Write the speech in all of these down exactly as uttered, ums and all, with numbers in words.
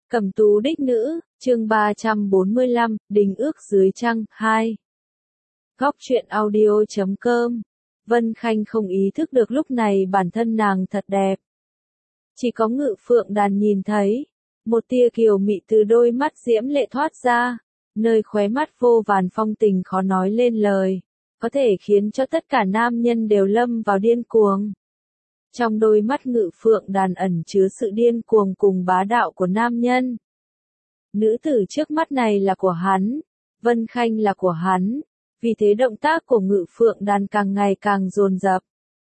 Cẩm tú đích nữ, chương ba trăm bốn mươi lăm, đình ước dưới trăng, hai. Góc truyện audio chấm com. Vân Khanh không ý thức được lúc này bản thân nàng thật đẹp. Chỉ có Ngự Phượng Đàn nhìn thấy, một tia kiều mị từ đôi mắt diễm lệ thoát ra, nơi khóe mắt vô vàn phong tình khó nói lên lời, có thể khiến cho tất cả nam nhân đều lâm vào điên cuồng. Trong đôi mắt Ngự Phượng Đàn ẩn chứa sự điên cuồng cùng bá đạo của nam nhân. Nữ tử trước mắt này là của hắn, Vân Khanh là của hắn, vì thế động tác của Ngự Phượng Đàn càng ngày càng dồn dập.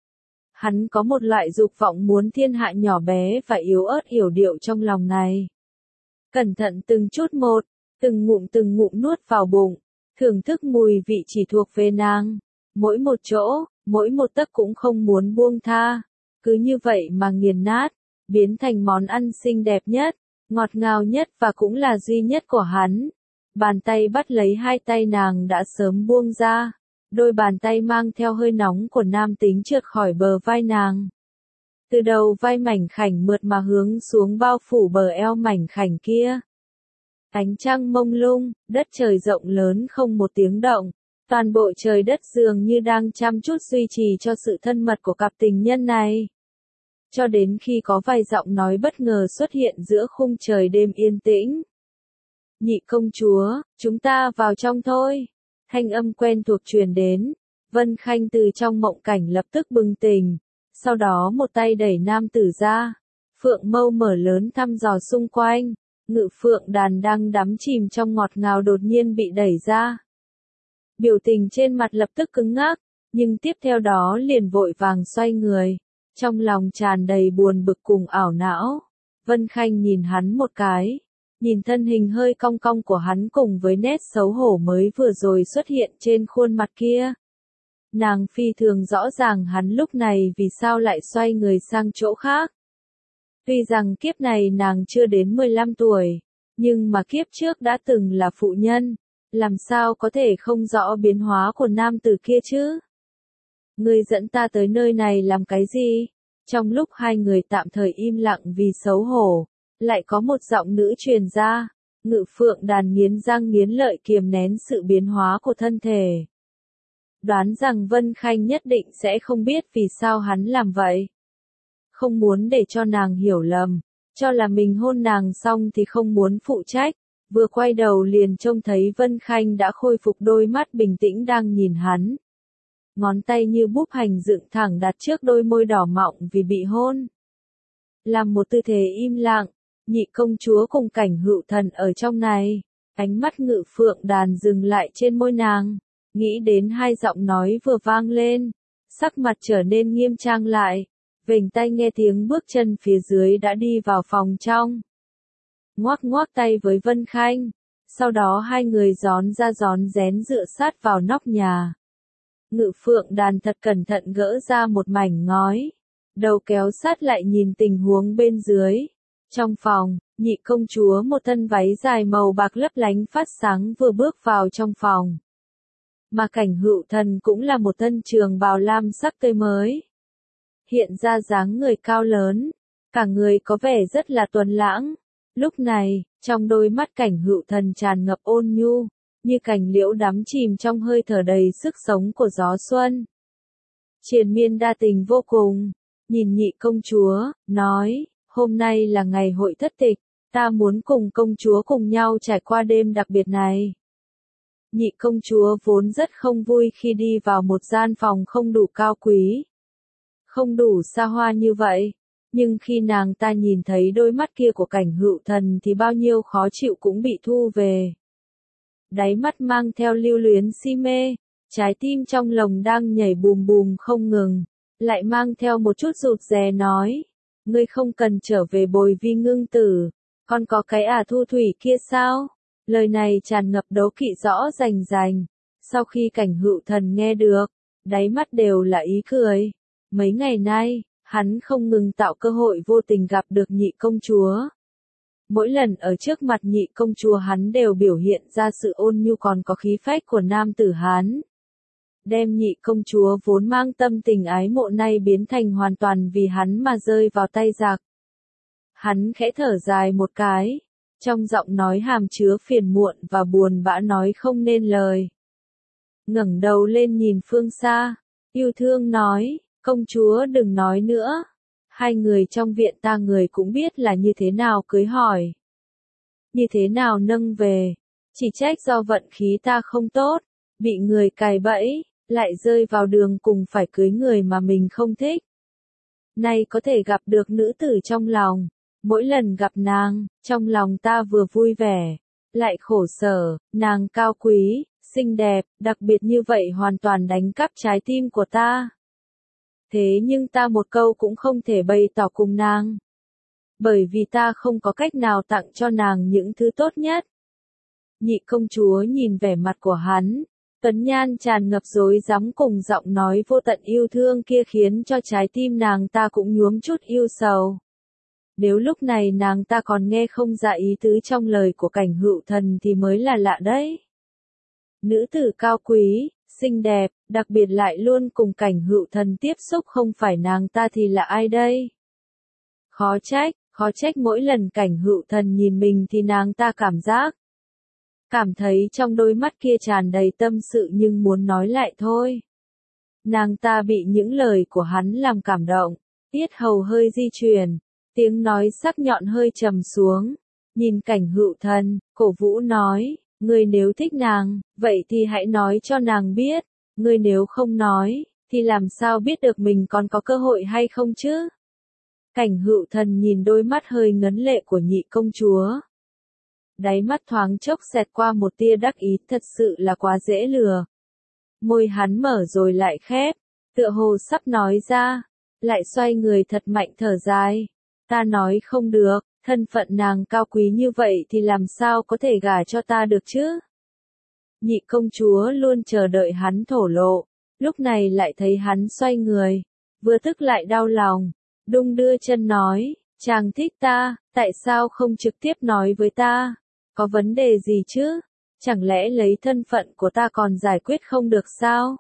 Hắn có một loại dục vọng muốn thiên hạ nhỏ bé và yếu ớt yểu điệu trong lòng này. Cẩn thận từng chút một, từng ngụm từng ngụm nuốt vào bụng, thưởng thức mùi vị chỉ thuộc về nàng, mỗi một chỗ, mỗi một tấc cũng không muốn buông tha. Cứ như vậy mà nghiền nát, biến thành món ăn xinh đẹp nhất, ngọt ngào nhất và cũng là duy nhất của hắn. Bàn tay bắt lấy hai tay nàng đã sớm buông ra, đôi bàn tay mang theo hơi nóng của nam tính trượt khỏi bờ vai nàng. Từ đầu vai mảnh khảnh mượt mà hướng xuống bao phủ bờ eo mảnh khảnh kia. Ánh trăng mông lung, đất trời rộng lớn không một tiếng động. Toàn bộ trời đất dường như đang chăm chút duy trì cho sự thân mật của cặp tình nhân này. Cho đến khi có vài giọng nói bất ngờ xuất hiện giữa khung trời đêm yên tĩnh. Nhị công chúa, chúng ta vào trong thôi. Thanh âm quen thuộc truyền đến. Vân Khanh từ trong mộng cảnh lập tức bừng tỉnh. Sau đó một tay đẩy nam tử ra. Phượng mâu mở lớn thăm dò xung quanh. Ngự Phượng Đàn đang đắm chìm trong ngọt ngào đột nhiên bị đẩy ra. Biểu tình trên mặt lập tức cứng ngắc, nhưng tiếp theo đó liền vội vàng xoay người, trong lòng tràn đầy buồn bực cùng ảo não. Vân Khanh nhìn hắn một cái, nhìn thân hình hơi cong cong của hắn cùng với nét xấu hổ mới vừa rồi xuất hiện trên khuôn mặt kia. Nàng phi thường rõ ràng hắn lúc này vì sao lại xoay người sang chỗ khác. Tuy rằng kiếp này nàng chưa đến mười lăm tuổi, nhưng mà kiếp trước đã từng là phụ nhân. Làm sao có thể không rõ biến hóa của nam tử kia chứ? Ngươi dẫn ta tới nơi này làm cái gì? Trong lúc hai người tạm thời im lặng vì xấu hổ, lại có một giọng nữ truyền ra. Ngự Phượng Đàn nghiến răng nghiến lợi kiềm nén sự biến hóa của thân thể. Đoán rằng Vân Khanh nhất định sẽ không biết vì sao hắn làm vậy. Không muốn để cho nàng hiểu lầm, cho là mình hôn nàng xong thì không muốn phụ trách. Vừa quay đầu liền trông thấy Vân Khanh đã khôi phục đôi mắt bình tĩnh đang nhìn hắn. Ngón tay như búp hành dựng thẳng đặt trước đôi môi đỏ mọng vì bị hôn. Làm một tư thế im lặng, nhị công chúa cùng Cảnh Hựu Thần ở trong này. Ánh mắt Ngự Phượng Đàn dừng lại trên môi nàng, nghĩ đến hai giọng nói vừa vang lên. Sắc mặt trở nên nghiêm trang lại, vểnh tay nghe tiếng bước chân phía dưới đã đi vào phòng trong. Ngoác ngoác tay với Vân Khanh, sau đó hai người gión ra gión rén dựa sát vào nóc nhà. Ngự Phượng Đàn thật cẩn thận gỡ ra một mảnh ngói, đầu kéo sát lại nhìn tình huống bên dưới. Trong phòng, nhị công chúa một thân váy dài màu bạc lấp lánh phát sáng vừa bước vào trong phòng. Mà Cảnh Hựu Thần cũng là một thân trường bào lam sắc tươi mới. Hiện ra dáng người cao lớn, cả người có vẻ rất là tuấn lãng. Lúc này, trong đôi mắt Cảnh Hựu Thần tràn ngập ôn nhu, như cành liễu đắm chìm trong hơi thở đầy sức sống của gió xuân. Triền miên đa tình vô cùng, nhìn nhị công chúa, nói, hôm nay là ngày hội thất tịch, ta muốn cùng công chúa cùng nhau trải qua đêm đặc biệt này. Nhị công chúa vốn rất không vui khi đi vào một gian phòng không đủ cao quý, không đủ xa hoa như vậy. Nhưng khi nàng ta nhìn thấy đôi mắt kia của Cảnh Hựu Thần thì bao nhiêu khó chịu cũng bị thu về. Đáy mắt mang theo lưu luyến si mê, trái tim trong lòng đang nhảy bùm bùm không ngừng, lại mang theo một chút rụt rè nói, ngươi không cần trở về Bồi Vi Ngưng Tử, còn có cái ả Thu Thủy kia sao? Lời này tràn ngập đố kỵ rõ rành rành. Sau khi Cảnh Hựu Thần nghe được, đáy mắt đều là ý cười. Mấy ngày nay, hắn không ngừng tạo cơ hội vô tình gặp được nhị công chúa. Mỗi lần ở trước mặt nhị công chúa hắn đều biểu hiện ra sự ôn nhu còn có khí phách của nam tử Hán. Đem nhị công chúa vốn mang tâm tình ái mộ nay biến thành hoàn toàn vì hắn mà rơi vào tay giặc. Hắn khẽ thở dài một cái, Trong giọng nói hàm chứa phiền muộn và buồn bã nói không nên lời. Ngẩng đầu lên nhìn phương xa, yêu thương nói, công chúa đừng nói nữa. Hai người trong viện ta người cũng biết là như thế nào cưới hỏi. Như thế nào nâng về. Chỉ trách do vận khí ta không tốt, bị người cài bẫy, lại rơi vào đường cùng phải cưới người mà mình không thích. Nay có thể gặp được nữ tử trong lòng. Mỗi lần gặp nàng, trong lòng ta vừa vui vẻ, lại khổ sở, nàng cao quý, xinh đẹp, đặc biệt như vậy hoàn toàn đánh cắp trái tim của ta. Thế nhưng ta một câu cũng không thể bày tỏ cùng nàng. Bởi vì ta không có cách nào tặng cho nàng những thứ tốt nhất. Nhị công chúa nhìn vẻ mặt của hắn, tuấn nhan tràn ngập rối rắm cùng giọng nói vô tận yêu thương kia khiến cho trái tim nàng ta cũng nhuốm chút yêu sầu. Nếu lúc này nàng ta còn nghe không ra ý tứ trong lời của Cảnh Hựu Thần thì mới là lạ đấy. Nữ tử cao quý, xinh đẹp, đặc biệt lại luôn cùng Cảnh Hựu Thần tiếp xúc không phải nàng ta thì là ai đây? Khó trách, khó trách mỗi lần Cảnh Hựu Thần nhìn mình thì nàng ta cảm giác. Cảm thấy trong đôi mắt kia tràn đầy tâm sự nhưng muốn nói lại thôi. Nàng ta bị những lời của hắn làm cảm động, yết hầu hơi di chuyển. Tiếng nói sắc nhọn hơi trầm xuống, nhìn Cảnh Hựu Thần, cổ vũ nói, ngươi nếu thích nàng, vậy thì hãy nói cho nàng biết, ngươi nếu không nói, thì làm sao biết được mình còn có cơ hội hay không chứ? Cảnh Hựu Thần nhìn đôi mắt hơi ngấn lệ của nhị công chúa. Đáy mắt thoáng chốc xẹt qua một tia đắc ý, thật sự là quá dễ lừa. Môi hắn mở rồi lại khép, tựa hồ sắp nói ra, lại xoay người thật mạnh thở dài. Ta nói không được, thân phận nàng cao quý như vậy thì làm sao có thể gả cho ta được chứ? Nhị công chúa luôn chờ đợi hắn thổ lộ, lúc này lại thấy hắn xoay người, vừa tức lại đau lòng, đung đưa chân nói, chàng thích ta, tại sao không trực tiếp nói với ta? Có vấn đề gì chứ? Chẳng lẽ lấy thân phận của ta còn giải quyết không được sao?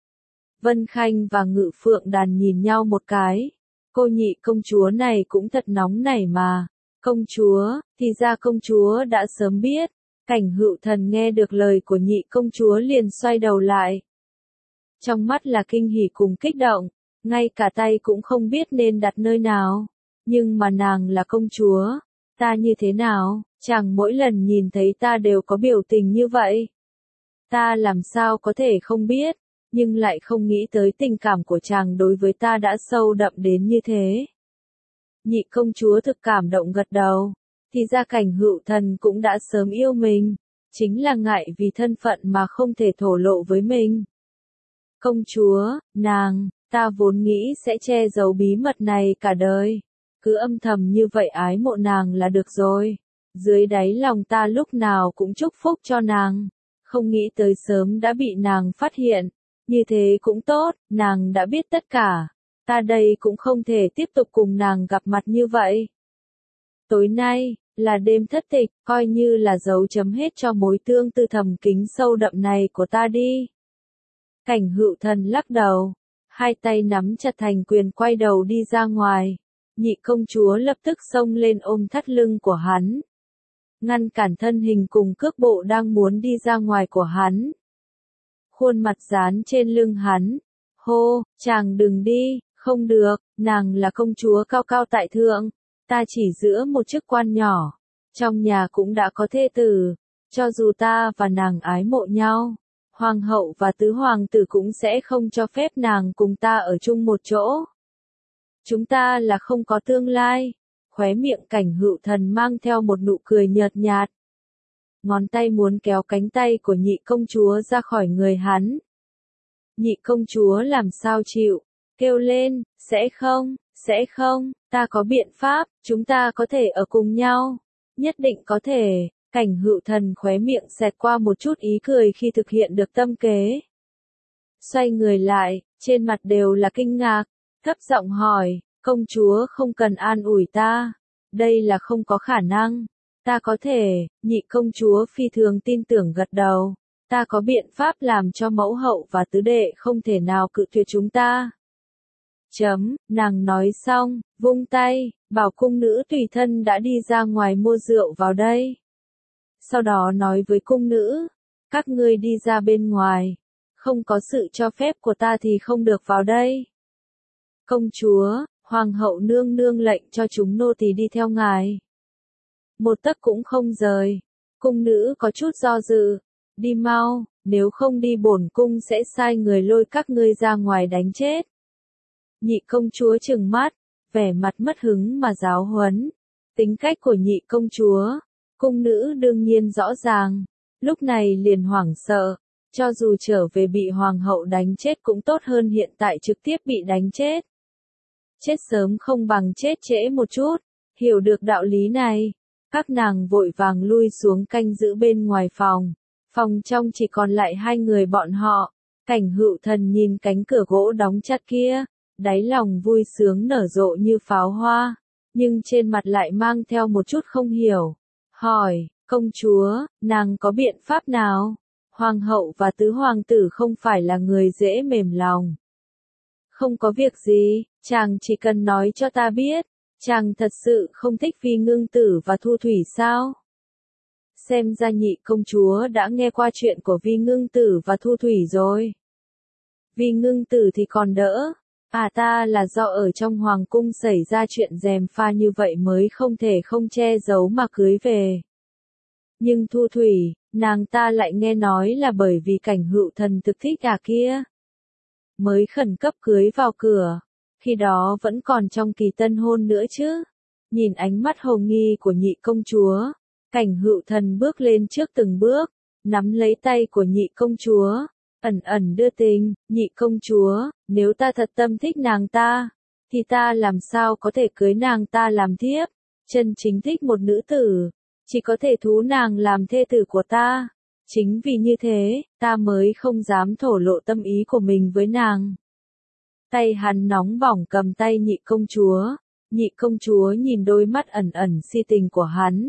Vân Khanh và Ngự Phượng Đàn nhìn nhau một cái. Cô nhị công chúa này cũng thật nóng nảy mà. Công chúa, thì ra công chúa đã sớm biết. Cảnh Hựu Thần nghe được lời của nhị công chúa liền xoay đầu lại. Trong mắt là kinh hỉ cùng kích động, ngay cả tay cũng không biết nên đặt nơi nào. Nhưng mà nàng là công chúa, ta như thế nào, chàng mỗi lần nhìn thấy ta đều có biểu tình như vậy. Ta làm sao có thể không biết, nhưng lại không nghĩ tới tình cảm của chàng đối với ta đã sâu đậm đến như thế. Nhị công chúa thực cảm động gật đầu, thì ra Cảnh Hựu Thần cũng đã sớm yêu mình, chính là ngại vì thân phận mà không thể thổ lộ với mình. Công chúa, nàng, ta vốn nghĩ sẽ che giấu bí mật này cả đời, cứ âm thầm như vậy ái mộ nàng là được rồi. Dưới đáy lòng ta lúc nào cũng chúc phúc cho nàng, không nghĩ tới sớm đã bị nàng phát hiện. Như thế cũng tốt, nàng đã biết tất cả. Ta đây cũng không thể tiếp tục cùng nàng gặp mặt như vậy. Tối nay, là đêm thất tịch, coi như là dấu chấm hết cho mối tương tư thầm kín sâu đậm này của ta đi. Cảnh Hựu Thần lắc đầu, hai tay nắm chặt thành quyền quay đầu đi ra ngoài. Nhị công chúa lập tức xông lên ôm thắt lưng của hắn. Ngăn cản thân hình cùng cước bộ đang muốn đi ra ngoài của hắn. Khuôn mặt dán trên lưng hắn. Hô, chàng đừng đi, không được, nàng là công chúa cao cao tại thượng. Ta chỉ giữ một chức quan nhỏ. Trong nhà cũng đã có thê tử. Cho dù ta và nàng ái mộ nhau, hoàng hậu và tứ hoàng tử cũng sẽ không cho phép nàng cùng ta ở chung một chỗ. Chúng ta là không có tương lai. Khóe miệng Cảnh Hựu Thần mang theo một nụ cười nhợt nhạt. Ngón tay muốn kéo cánh tay của nhị công chúa ra khỏi người hắn. Nhị công chúa làm sao chịu, kêu lên, sẽ không, sẽ không, ta có biện pháp, chúng ta có thể ở cùng nhau. Nhất định có thể. Cảnh Hựu Thần khóe miệng xẹt qua một chút ý cười khi thực hiện được tâm kế. Xoay người lại, trên mặt đều là kinh ngạc, thấp giọng hỏi, công chúa không cần an ủi ta, đây là không có khả năng. Ta có thể, nhị công chúa phi thường tin tưởng gật đầu, ta có biện pháp làm cho mẫu hậu và tứ đệ không thể nào cự tuyệt chúng ta. Chấm, nàng nói xong, vung tay, bảo cung nữ tùy thân đã đi ra ngoài mua rượu vào đây. Sau đó nói với cung nữ, các ngươi đi ra bên ngoài, không có sự cho phép của ta thì không được vào đây. Công chúa, hoàng hậu nương nương lệnh cho chúng nô tỳ đi theo ngài. Một tấc cũng không rời. Cung nữ có chút do dự, đi mau, nếu không đi bổn cung sẽ sai người lôi các ngươi ra ngoài đánh chết. Nhị công chúa trừng mắt, vẻ mặt mất hứng mà giáo huấn. Tính cách của nhị công chúa, cung nữ đương nhiên rõ ràng, lúc này liền hoảng sợ, cho dù trở về bị hoàng hậu đánh chết cũng tốt hơn hiện tại trực tiếp bị đánh chết. Chết sớm không bằng chết trễ một chút, hiểu được đạo lý này, các nàng vội vàng lui xuống canh giữ bên ngoài phòng. Phòng trong chỉ còn lại hai người bọn họ. Cảnh Hựu Thần nhìn cánh cửa gỗ đóng chặt kia, đáy lòng vui sướng nở rộ như pháo hoa, nhưng trên mặt lại mang theo một chút không hiểu. Hỏi, công chúa, nàng có biện pháp nào? Hoàng hậu và tứ hoàng tử không phải là người dễ mềm lòng. Không có việc gì, chàng chỉ cần nói cho ta biết, chàng thật sự không thích Vi Ngưng Tử và Thu Thủy sao? Xem ra nhị công chúa đã nghe qua chuyện của Vi Ngưng Tử và Thu Thủy rồi. Vi Ngưng Tử thì còn đỡ, à ta là do ở trong hoàng cung xảy ra chuyện gièm pha như vậy mới không thể không che giấu mà cưới về. Nhưng Thu Thủy, nàng ta lại nghe nói là bởi vì Cảnh Hựu Thần thực thích gà kia, mới khẩn cấp cưới vào cửa, khi đó vẫn còn trong kỳ tân hôn nữa chứ. Nhìn ánh mắt hồ nghi của nhị công chúa, Cảnh Hựu Thần bước lên trước từng bước, nắm lấy tay của nhị công chúa, ẩn ẩn đưa tình, nhị công chúa, nếu ta thật tâm thích nàng ta, thì ta làm sao có thể cưới nàng ta làm thiếp, chân chính thích một nữ tử, chỉ có thể thú nàng làm thê tử của ta. Chính vì như thế, ta mới không dám thổ lộ tâm ý của mình với nàng. Tay hắn nóng bỏng cầm tay nhị công chúa, nhị công chúa nhìn đôi mắt ẩn ẩn si tình của hắn.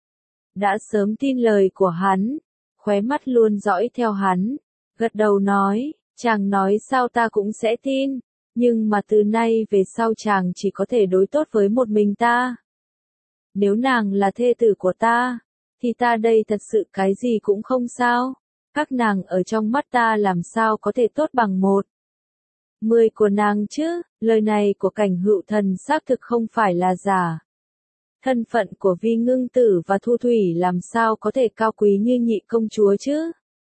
Đã sớm tin lời của hắn, khóe mắt luôn dõi theo hắn, gật đầu nói, chàng nói sao ta cũng sẽ tin, nhưng mà từ nay về sau chàng chỉ có thể đối tốt với một mình ta. Nếu nàng là thê tử của ta, thì ta đây thật sự cái gì cũng không sao, các nàng ở trong mắt ta làm sao có thể tốt bằng một mười của nàng chứ. Lời này của Cảnh Hựu Thần xác thực không phải là giả. Thân phận của Vi Ngưng Tử và Thu Thủy làm sao có thể cao quý như nhị công chúa chứ?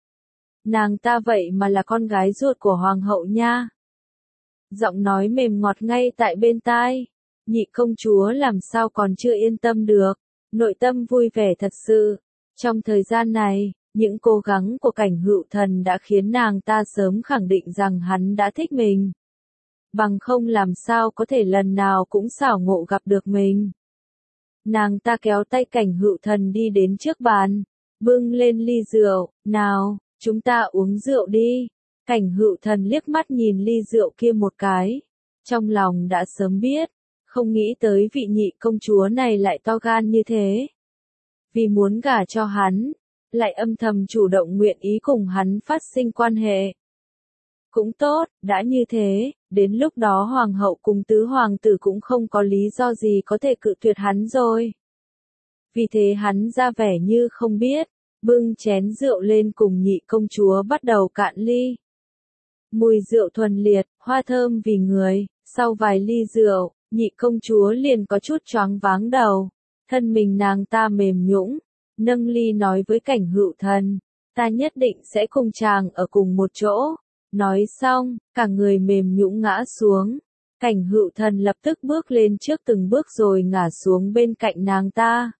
Nàng ta vậy mà là con gái ruột của hoàng hậu nha. Giọng nói mềm ngọt ngay tại bên tai, nhị công chúa làm sao còn chưa yên tâm được, nội tâm vui vẻ thật sự. Trong thời gian này, những cố gắng của Cảnh Hựu Thần đã khiến nàng ta sớm khẳng định rằng hắn đã thích mình. Bằng không làm sao có thể lần nào cũng xảo ngộ gặp được mình. Nàng ta kéo tay Cảnh Hựu Thần đi đến trước bàn, bưng lên ly rượu, nào, chúng ta uống rượu đi. Cảnh Hựu Thần liếc mắt nhìn ly rượu kia một cái, trong lòng đã sớm biết, không nghĩ tới vị nhị công chúa này lại to gan như thế. Vì muốn gả cho hắn, lại âm thầm chủ động nguyện ý cùng hắn phát sinh quan hệ. Cũng tốt, đã như thế, đến lúc đó hoàng hậu cùng tứ hoàng tử cũng không có lý do gì có thể cự tuyệt hắn rồi. Vì thế hắn ra vẻ như không biết, bưng chén rượu lên cùng nhị công chúa bắt đầu cạn ly. Mùi rượu thuần liệt, hoa thơm vì người, sau vài ly rượu, nhị công chúa liền có chút choáng váng đầu, thân mình nàng ta mềm nhũn, nâng ly nói với Cảnh Hựu Thần, ta nhất định sẽ cùng chàng ở cùng một chỗ. Nói xong, cả người mềm nhũn ngã xuống. Cảnh Hựu Thần lập tức bước lên trước từng bước rồi ngả xuống bên cạnh nàng ta.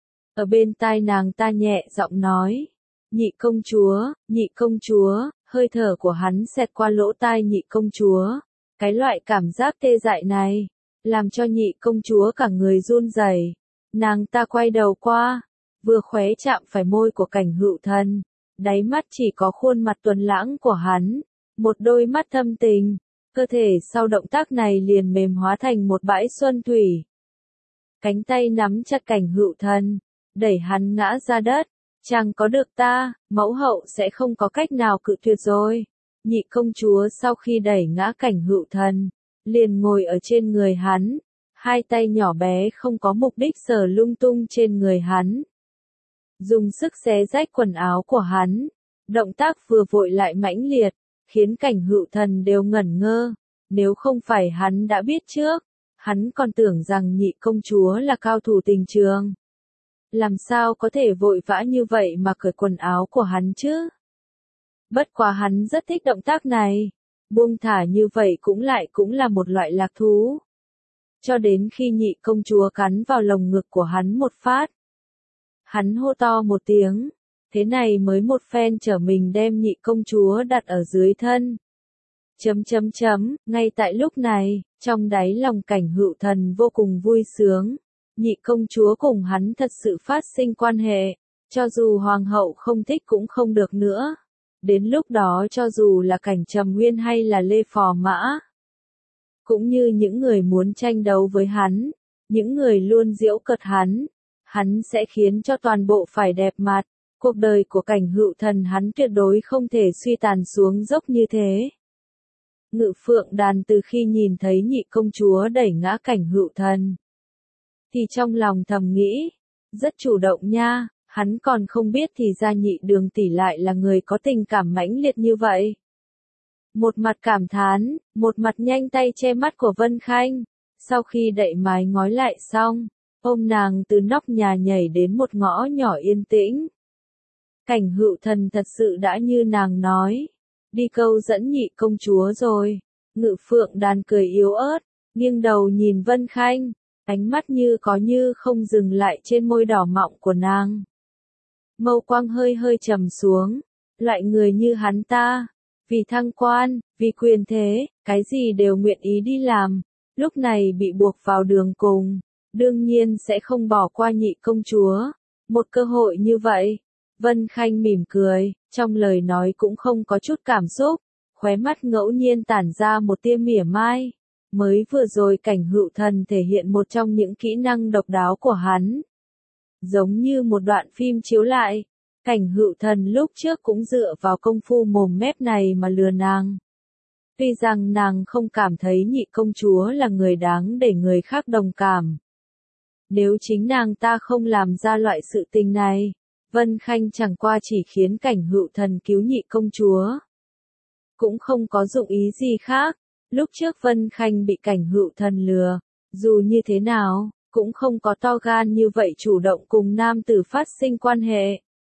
Ở bên tai nàng ta nhẹ giọng nói, nhị công chúa, nhị công chúa, hơi thở của hắn xẹt qua lỗ tai nhị công chúa. Cái loại cảm giác tê dại này, làm cho nhị công chúa cả người run rẩy. Nàng ta quay đầu qua, vừa khóe chạm phải môi của Cảnh Hựu Thần, đáy mắt chỉ có khuôn mặt tuấn lãng của hắn, một đôi mắt thâm tình, cơ thể sau động tác này liền mềm hóa thành một bãi xuân thủy. Cánh tay nắm chặt Cảnh Hựu Thần, đẩy hắn ngã ra đất, chàng có được ta, mẫu hậu sẽ không có cách nào cự tuyệt rồi. Nhị công chúa sau khi đẩy ngã Cảnh Hựu Thần, liền ngồi ở trên người hắn, hai tay nhỏ bé không có mục đích sờ lung tung trên người hắn. Dùng sức xé rách quần áo của hắn, động tác vừa vội lại mãnh liệt, khiến Cảnh Hựu Thần đều ngẩn ngơ, nếu không phải hắn đã biết trước, hắn còn tưởng rằng nhị công chúa là cao thủ tình trường. Làm sao có thể vội vã như vậy mà cởi quần áo của hắn chứ? Bất quá hắn rất thích động tác này, buông thả như vậy cũng lại cũng là một loại lạc thú. Cho đến khi nhị công chúa cắn vào lồng ngực của hắn một phát. Hắn hô to một tiếng, thế này mới một phen trở mình đem nhị công chúa đặt ở dưới thân. Chấm chấm chấm, ngay tại lúc này, trong đáy lòng Cảnh Hựu Thần vô cùng vui sướng. Nhị công chúa cùng hắn thật sự phát sinh quan hệ, cho dù hoàng hậu không thích cũng không được nữa. Đến lúc đó cho dù là Cảnh Trầm Nguyên hay là Lê Phò Mã, cũng như những người muốn tranh đấu với hắn, những người luôn giễu cợt hắn, hắn sẽ khiến cho toàn bộ phải đẹp mặt. Cuộc đời của Cảnh Hựu Thần hắn tuyệt đối không thể suy tàn xuống dốc như thế. Ngự Phượng Đàn từ khi nhìn thấy nhị công chúa đẩy ngã Cảnh Hựu Thần, thì trong lòng thầm nghĩ, rất chủ động nha, hắn còn không biết thì ra nhị đường tỷ lại là người có tình cảm mãnh liệt như vậy. Một mặt cảm thán, một mặt nhanh tay che mắt của Vân Khanh, sau khi đậy mái ngói lại xong, ôm nàng từ nóc nhà nhảy đến một ngõ nhỏ yên tĩnh. Cảnh Hựu Thần thật sự đã như nàng nói, đi câu dẫn nhị công chúa rồi. Ngự Phượng Đàn cười yếu ớt, nghiêng đầu nhìn Vân Khanh, ánh mắt như có như không dừng lại trên môi đỏ mọng của nàng. Mâu quang hơi hơi trầm xuống, loại người như hắn ta, vì thăng quan, vì quyền thế, cái gì đều nguyện ý đi làm, lúc này bị buộc vào đường cùng, đương nhiên sẽ không bỏ qua nhị công chúa. Một cơ hội như vậy, Vân Khanh mỉm cười, trong lời nói cũng không có chút cảm xúc, khóe mắt ngẫu nhiên tản ra một tia mỉa mai. Mới vừa rồi Cảnh Hựu Thần thể hiện một trong những kỹ năng độc đáo của hắn. Giống như một đoạn phim chiếu lại, Cảnh Hựu Thần lúc trước cũng dựa vào công phu mồm mép này mà lừa nàng. Tuy rằng nàng không cảm thấy nhị công chúa là người đáng để người khác đồng cảm. Nếu chính nàng ta không làm ra loại sự tình này, Vân Khanh chẳng qua chỉ khiến Cảnh Hựu Thần cứu nhị công chúa. Cũng không có dụng ý gì khác, lúc trước Vân Khanh bị Cảnh Hựu Thần lừa, dù như thế nào, cũng không có to gan như vậy chủ động cùng nam tử phát sinh quan hệ.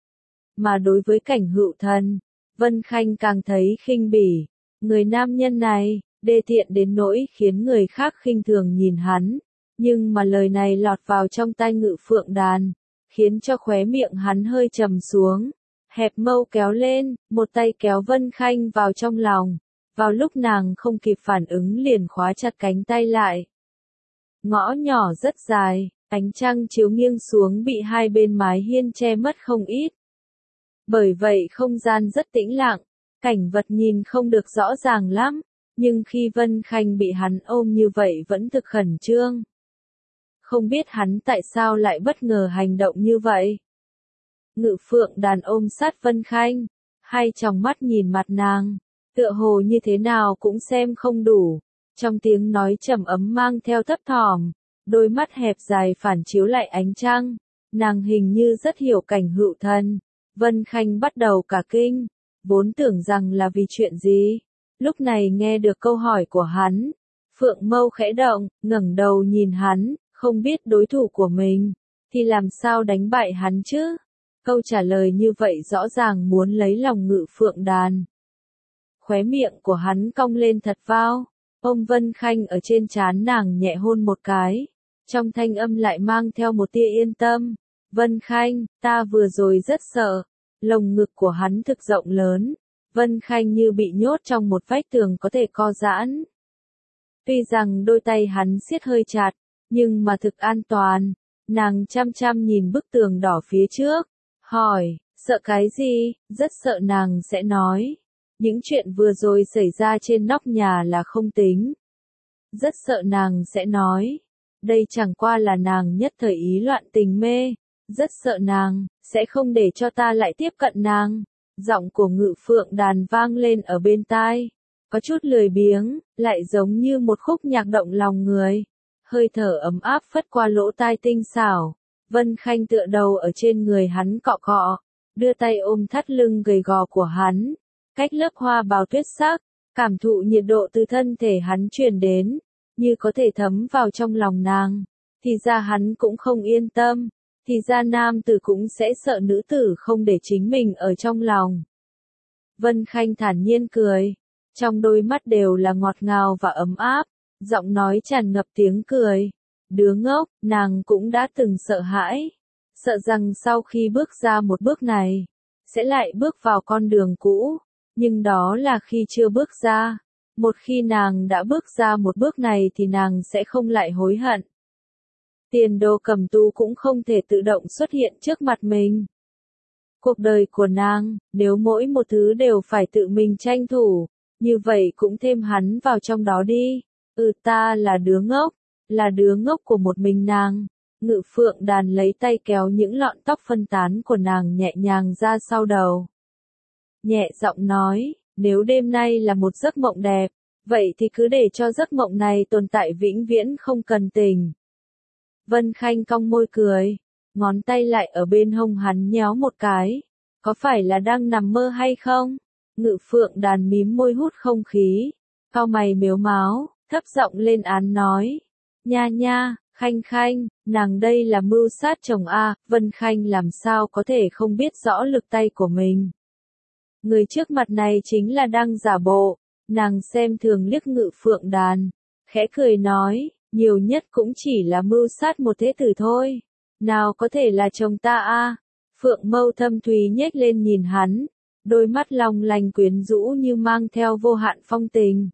Mà đối với Cảnh Hựu Thần, Vân Khanh càng thấy khinh bỉ, người nam nhân này, đê tiện đến nỗi khiến người khác khinh thường nhìn hắn, nhưng mà lời này lọt vào trong tai Ngự Phượng Đàn, khiến cho khóe miệng hắn hơi trầm xuống, hẹp mâu kéo lên, một tay kéo Vân Khanh vào trong lòng, vào lúc nàng không kịp phản ứng liền khóa chặt cánh tay lại. Ngõ nhỏ rất dài, ánh trăng chiếu nghiêng xuống bị hai bên mái hiên che mất không ít. Bởi vậy không gian rất tĩnh lặng, cảnh vật nhìn không được rõ ràng lắm, nhưng khi Vân Khanh bị hắn ôm như vậy vẫn thực khẩn trương. Không biết hắn tại sao lại bất ngờ hành động như vậy. Ngự Phượng Đàn ôm sát Vân Khanh, hai tròng mắt nhìn mặt nàng, tựa hồ như thế nào cũng xem không đủ, trong tiếng nói trầm ấm mang theo thấp thỏm, đôi mắt hẹp dài phản chiếu lại ánh trăng, nàng hình như rất hiểu Cảnh Hựu Thần. Vân Khanh bắt đầu cả kinh, vốn tưởng rằng là vì chuyện gì, lúc này nghe được câu hỏi của hắn, Phượng mâu khẽ động, ngẩng đầu nhìn hắn, không biết đối thủ của mình, thì làm sao đánh bại hắn chứ? Câu trả lời như vậy rõ ràng muốn lấy lòng Ngự Phượng Đàn. Khóe miệng của hắn cong lên thật vào, ôm Vân Khanh ở trên trán nàng nhẹ hôn một cái, trong thanh âm lại mang theo một tia yên tâm. Vân Khanh, ta vừa rồi rất sợ, lồng ngực của hắn thực rộng lớn, Vân Khanh như bị nhốt trong một vách tường có thể co giãn. Tuy rằng đôi tay hắn siết hơi chặt, nhưng mà thực an toàn, nàng chăm chăm nhìn bức tường đỏ phía trước, hỏi, sợ cái gì, rất sợ nàng sẽ nói. Những chuyện vừa rồi xảy ra trên nóc nhà là không tính. Rất sợ nàng sẽ nói, đây chẳng qua là nàng nhất thời ý loạn tình mê, rất sợ nàng sẽ không để cho ta lại tiếp cận nàng. Giọng của Ngự Phượng Đàn vang lên ở bên tai, có chút lười biếng, lại giống như một khúc nhạc động lòng người. Hơi thở ấm áp phất qua lỗ tai tinh xảo, Vân Khanh tựa đầu ở trên người hắn cọ cọ, đưa tay ôm thắt lưng gầy gò của hắn, cách lớp hoa bào tuyết sắc, cảm thụ nhiệt độ từ thân thể hắn truyền đến, như có thể thấm vào trong lòng nàng. Thì ra hắn cũng không yên tâm, thì ra nam tử cũng sẽ sợ nữ tử không để chính mình ở trong lòng. Vân Khanh thản nhiên cười, trong đôi mắt đều là ngọt ngào và ấm áp, giọng nói tràn ngập tiếng cười. Đứa ngốc, nàng cũng đã từng sợ hãi, sợ rằng sau khi bước ra một bước này, sẽ lại bước vào con đường cũ, nhưng đó là khi chưa bước ra. Một khi nàng đã bước ra một bước này thì nàng sẽ không lại hối hận. Tiền Đồ Cầm Tú cũng không thể tự động xuất hiện trước mặt mình. Cuộc đời của nàng, nếu mỗi một thứ đều phải tự mình tranh thủ, như vậy cũng thêm hắn vào trong đó đi. Ừ, ta là đứa ngốc, là đứa ngốc của một mình nàng. Ngự Phượng Đàn lấy tay kéo những lọn tóc phân tán của nàng nhẹ nhàng ra sau đầu. Nhẹ giọng nói, nếu đêm nay là một giấc mộng đẹp, vậy thì cứ để cho giấc mộng này tồn tại vĩnh viễn không cần tỉnh. Vân Khanh cong môi cười, ngón tay lại ở bên hông hắn nhéo một cái. Có phải là đang nằm mơ hay không? Ngự Phượng Đàn mím môi hút không khí, cau mày mếu máo, thấp giọng lên án nói. Nha nha, Khanh Khanh, nàng đây là mưu sát chồng a. Vân Khanh làm sao có thể không biết rõ lực tay của mình. Người trước mặt này chính là đang giả bộ, nàng xem thường liếc Ngự Phượng Đàn, khẽ cười nói, nhiều nhất cũng chỉ là mưu sát một thế tử thôi, nào có thể là chồng ta a. Phượng Mâu thâm thúy nhếch lên nhìn hắn, đôi mắt long lanh quyến rũ như mang theo vô hạn phong tình.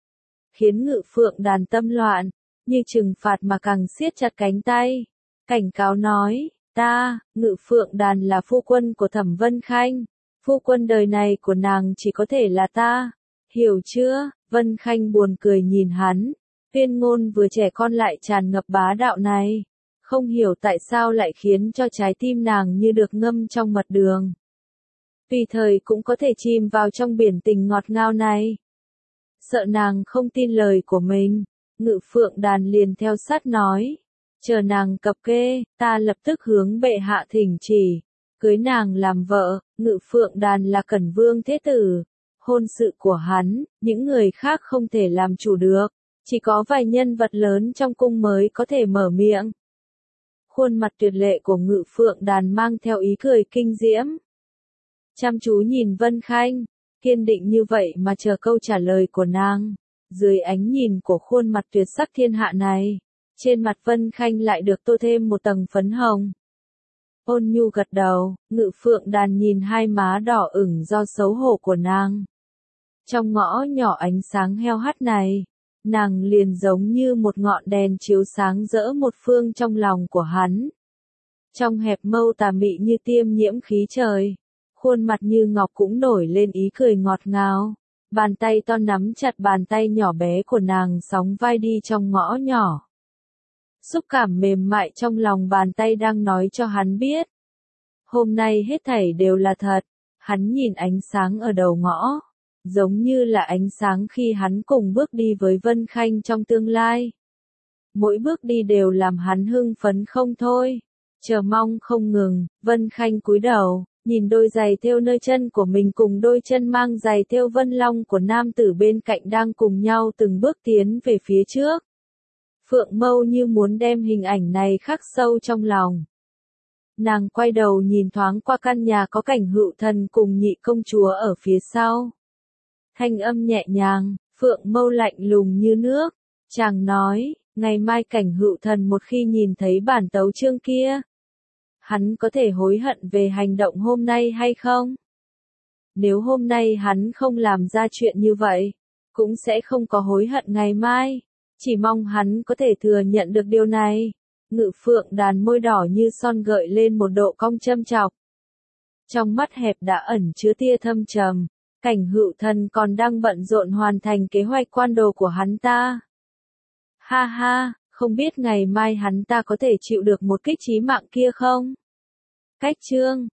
Khiến Ngự Phượng Đàn tâm loạn, như trừng phạt mà càng siết chặt cánh tay, cảnh cáo nói, ta, Ngự Phượng Đàn là phu quân của Thẩm Vân Khanh, phu quân đời này của nàng chỉ có thể là ta, hiểu chưa? Vân Khanh buồn cười nhìn hắn, tuyên ngôn vừa trẻ con lại tràn ngập bá đạo này, không hiểu tại sao lại khiến cho trái tim nàng như được ngâm trong mật đường. Tùy thời cũng có thể chìm vào trong biển tình ngọt ngào này. Sợ nàng không tin lời của mình, Ngự Phượng Đàn liền theo sát nói, chờ nàng cập kê, ta lập tức hướng bệ hạ thỉnh chỉ, cưới nàng làm vợ. Ngự Phượng Đàn là Cẩn Vương thế tử, hôn sự của hắn, những người khác không thể làm chủ được, chỉ có vài nhân vật lớn trong cung mới có thể mở miệng. Khuôn mặt tuyệt lệ của Ngự Phượng Đàn mang theo ý cười kinh diễm. Chăm chú nhìn Vân Khanh, kiên định như vậy mà chờ câu trả lời của nàng. Dưới ánh nhìn của khuôn mặt tuyệt sắc thiên hạ này, trên mặt Vân Khanh lại được tô thêm một tầng phấn hồng. Ôn nhu gật đầu, Ngự Phượng Đàn nhìn hai má đỏ ửng do xấu hổ của nàng. Trong ngõ nhỏ ánh sáng heo hắt này, nàng liền giống như một ngọn đèn chiếu sáng rỡ một phương trong lòng của hắn. Trong hẹp mâu tà mị như tiêm nhiễm khí trời, khuôn mặt như ngọc cũng nổi lên ý cười ngọt ngào. Bàn tay to nắm chặt bàn tay nhỏ bé của nàng sóng vai đi trong ngõ nhỏ. Xúc cảm mềm mại trong lòng bàn tay đang nói cho hắn biết. Hôm nay hết thảy đều là thật. Hắn nhìn ánh sáng ở đầu ngõ, giống như là ánh sáng khi hắn cùng bước đi với Vân Khanh trong tương lai. Mỗi bước đi đều làm hắn hưng phấn không thôi, chờ mong không ngừng. Vân Khanh cúi đầu, nhìn đôi giày thêu nơi chân của mình cùng đôi chân mang giày thêu vân long của nam tử bên cạnh đang cùng nhau từng bước tiến về phía trước. Phượng Mâu như muốn đem hình ảnh này khắc sâu trong lòng. Nàng quay đầu nhìn thoáng qua căn nhà có Cảnh Hựu Thần cùng nhị công chúa ở phía sau. Thanh âm nhẹ nhàng, Phượng Mâu lạnh lùng như nước. Chàng nói, ngày mai Cảnh Hựu Thần một khi nhìn thấy bản tấu chương kia, hắn có thể hối hận về hành động hôm nay hay không? Nếu hôm nay hắn không làm ra chuyện như vậy, cũng sẽ không có hối hận ngày mai. Chỉ mong hắn có thể thừa nhận được điều này. Ngự Phượng Đàn môi đỏ như son gợi lên một độ cong châm chọc. Trong mắt hẹp đã ẩn chứa tia thâm trầm. Cảnh Hựu Thần còn đang bận rộn hoàn thành kế hoạch quan đồ của hắn ta. Ha ha, không biết ngày mai hắn ta có thể chịu được một kích chí mạng kia không? Cách chương